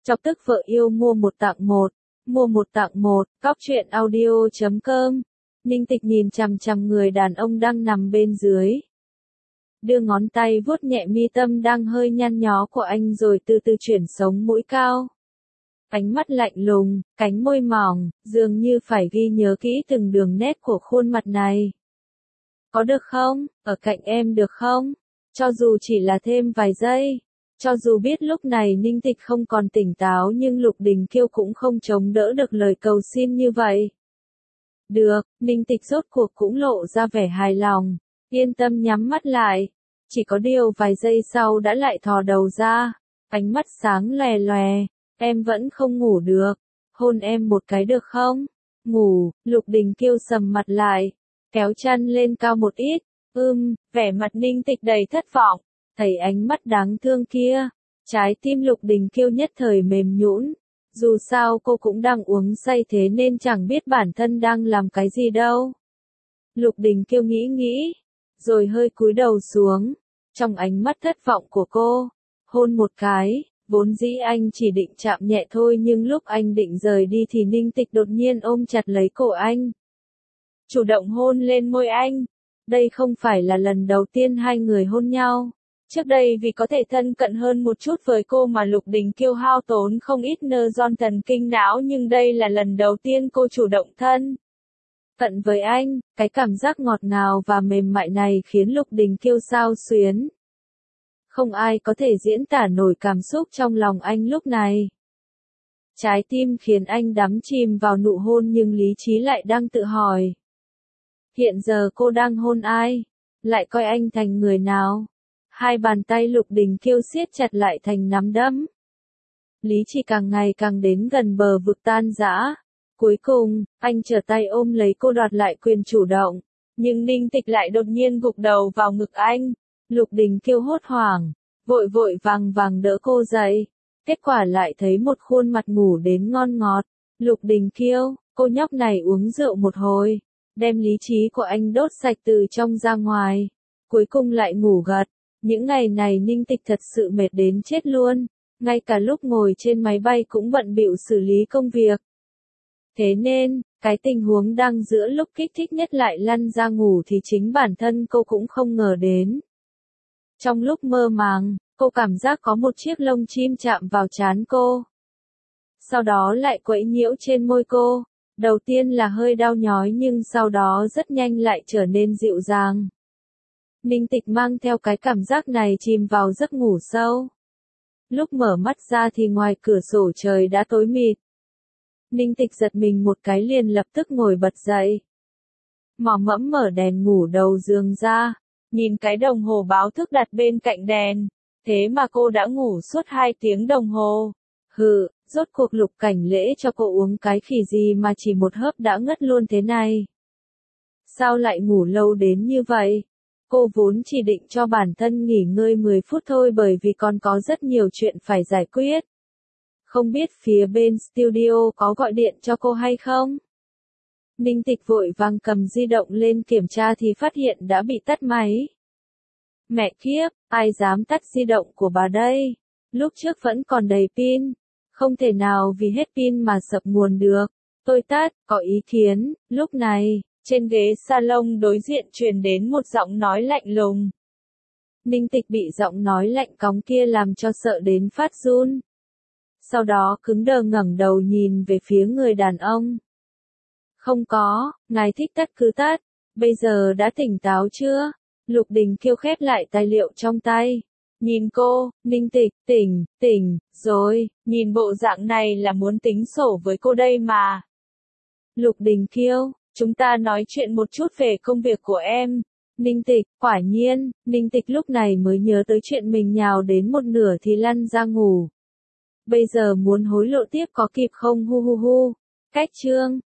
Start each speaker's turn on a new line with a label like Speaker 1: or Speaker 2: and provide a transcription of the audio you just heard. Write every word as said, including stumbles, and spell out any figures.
Speaker 1: Chọc tức vợ yêu mua một tặng một, mua một tặng một, cóc truyện audio chấm com. Ninh Tịch nhìn chằm chằm người đàn ông đang nằm bên dưới. Đưa ngón tay vuốt nhẹ mi tâm đang hơi nhăn nhó của anh rồi từ từ chuyển sống mũi cao. Ánh mắt lạnh lùng, cánh môi mỏng, dường như phải ghi nhớ kỹ từng đường nét của khuôn mặt này. Có được không? Ở cạnh em được không? Cho dù chỉ là thêm vài giây. Cho dù biết lúc này Ninh Tịch không còn tỉnh táo nhưng Lục Đình Kiêu cũng không chống đỡ được lời cầu xin như vậy. Được, Ninh Tịch rốt cuộc cũng lộ ra vẻ hài lòng, yên tâm nhắm mắt lại. Chỉ có điều vài giây sau đã lại thò đầu ra, ánh mắt sáng lòe lòe, em vẫn không ngủ được, hôn em một cái được không? Ngủ, Lục Đình Kiêu sầm mặt lại, kéo chăn lên cao một ít, ưm, vẻ mặt Ninh Tịch đầy thất vọng, thấy ánh mắt đáng thương kia, trái tim Lục Đình Kiêu nhất thời mềm nhũn. Dù sao cô cũng đang uống say thế nên chẳng biết bản thân đang làm cái gì đâu. Lục Đình Kiêu nghĩ nghĩ, rồi hơi cúi đầu xuống, trong ánh mắt thất vọng của cô, hôn một cái, vốn dĩ anh chỉ định chạm nhẹ thôi nhưng lúc anh định rời đi thì Ninh Tịch đột nhiên ôm chặt lấy cổ anh. Chủ động hôn lên môi anh, đây không phải là lần đầu tiên hai người hôn nhau. Trước đây vì có thể thân cận hơn một chút với cô mà Lục Đình Kiêu hao tốn không ít neuron thần kinh não nhưng đây là lần đầu tiên cô chủ động thân cận với anh, cái cảm giác ngọt ngào và mềm mại này khiến Lục Đình Kiêu xao xuyến. Không ai có thể diễn tả nổi cảm xúc trong lòng anh lúc này. Trái tim khiến anh đắm chìm vào nụ hôn nhưng lý trí lại đang tự hỏi. Hiện giờ cô đang hôn ai? Lại coi anh thành người nào? Hai bàn tay Lục Đình Kiêu siết chặt lại thành nắm đấm. Lý trí càng ngày càng đến gần bờ vực tan rã. Cuối cùng, anh trở tay ôm lấy cô đoạt lại quyền chủ động. Nhưng Ninh Tịch lại đột nhiên gục đầu vào ngực anh. Lục Đình Kiêu hốt hoảng, vội vội vàng vàng đỡ cô dậy. Kết quả lại thấy một khuôn mặt ngủ đến ngon ngọt. Lục Đình Kiêu, cô nhóc này uống rượu một hồi, đem lý trí của anh đốt sạch từ trong ra ngoài. Cuối cùng lại ngủ gật. Những ngày này Ninh Tịch thật sự mệt đến chết luôn, ngay cả lúc ngồi trên máy bay cũng bận bịu xử lý công việc. Thế nên, cái tình huống đang giữa lúc kích thích nhất lại lăn ra ngủ thì chính bản thân cô cũng không ngờ đến. Trong lúc mơ màng, cô cảm giác có một chiếc lông chim chạm vào trán cô. Sau đó lại quẫy nhiễu trên môi cô, đầu tiên là hơi đau nhói nhưng sau đó rất nhanh lại trở nên dịu dàng. Ninh Tịch mang theo cái cảm giác này chìm vào giấc ngủ sâu. Lúc mở mắt ra thì ngoài cửa sổ trời đã tối mịt. Ninh Tịch giật mình một cái liền lập tức ngồi bật dậy. Mò mẫm mở đèn ngủ đầu giường ra, nhìn cái đồng hồ báo thức đặt bên cạnh đèn. Thế mà cô đã ngủ suốt hai tiếng đồng hồ. Hừ, rốt cuộc Lục Cảnh Lễ cho cô uống cái khỉ gì mà chỉ một hớp đã ngất luôn thế này. Sao lại ngủ lâu đến như vậy? Cô vốn chỉ định cho bản thân nghỉ ngơi mười phút thôi bởi vì còn có rất nhiều chuyện phải giải quyết. Không biết phía bên studio có gọi điện cho cô hay không? Ninh Tịch vội vàng cầm di động lên kiểm tra thì phát hiện đã bị tắt máy. Mẹ kiếp, ai dám tắt di động của bà đây? Lúc trước vẫn còn đầy pin. Không thể nào vì hết pin mà sập nguồn được. Tôi tắt, có ý kiến, lúc này. Trên ghế salon đối diện truyền đến một giọng nói lạnh lùng. Ninh Tịch bị giọng nói lạnh cóng kia làm cho sợ đến phát run. Sau đó cứng đờ ngẩng đầu nhìn về phía người đàn ông. Không có, ngài thích tắt cứ tắt, bây giờ đã tỉnh táo chưa? Lục Đình Kiêu khép lại tài liệu trong tay. Nhìn cô, Ninh Tịch, tỉnh, tỉnh, rồi, nhìn bộ dạng này là muốn tính sổ với cô đây mà. Lục Đình Kiêu. Chúng ta nói chuyện một chút về công việc của em. Ninh Tịch, quả nhiên, Ninh Tịch lúc này mới nhớ tới chuyện mình nhào đến một nửa thì lăn ra ngủ. Bây giờ muốn hối lộ tiếp có kịp không hu hu hu. Cách chương.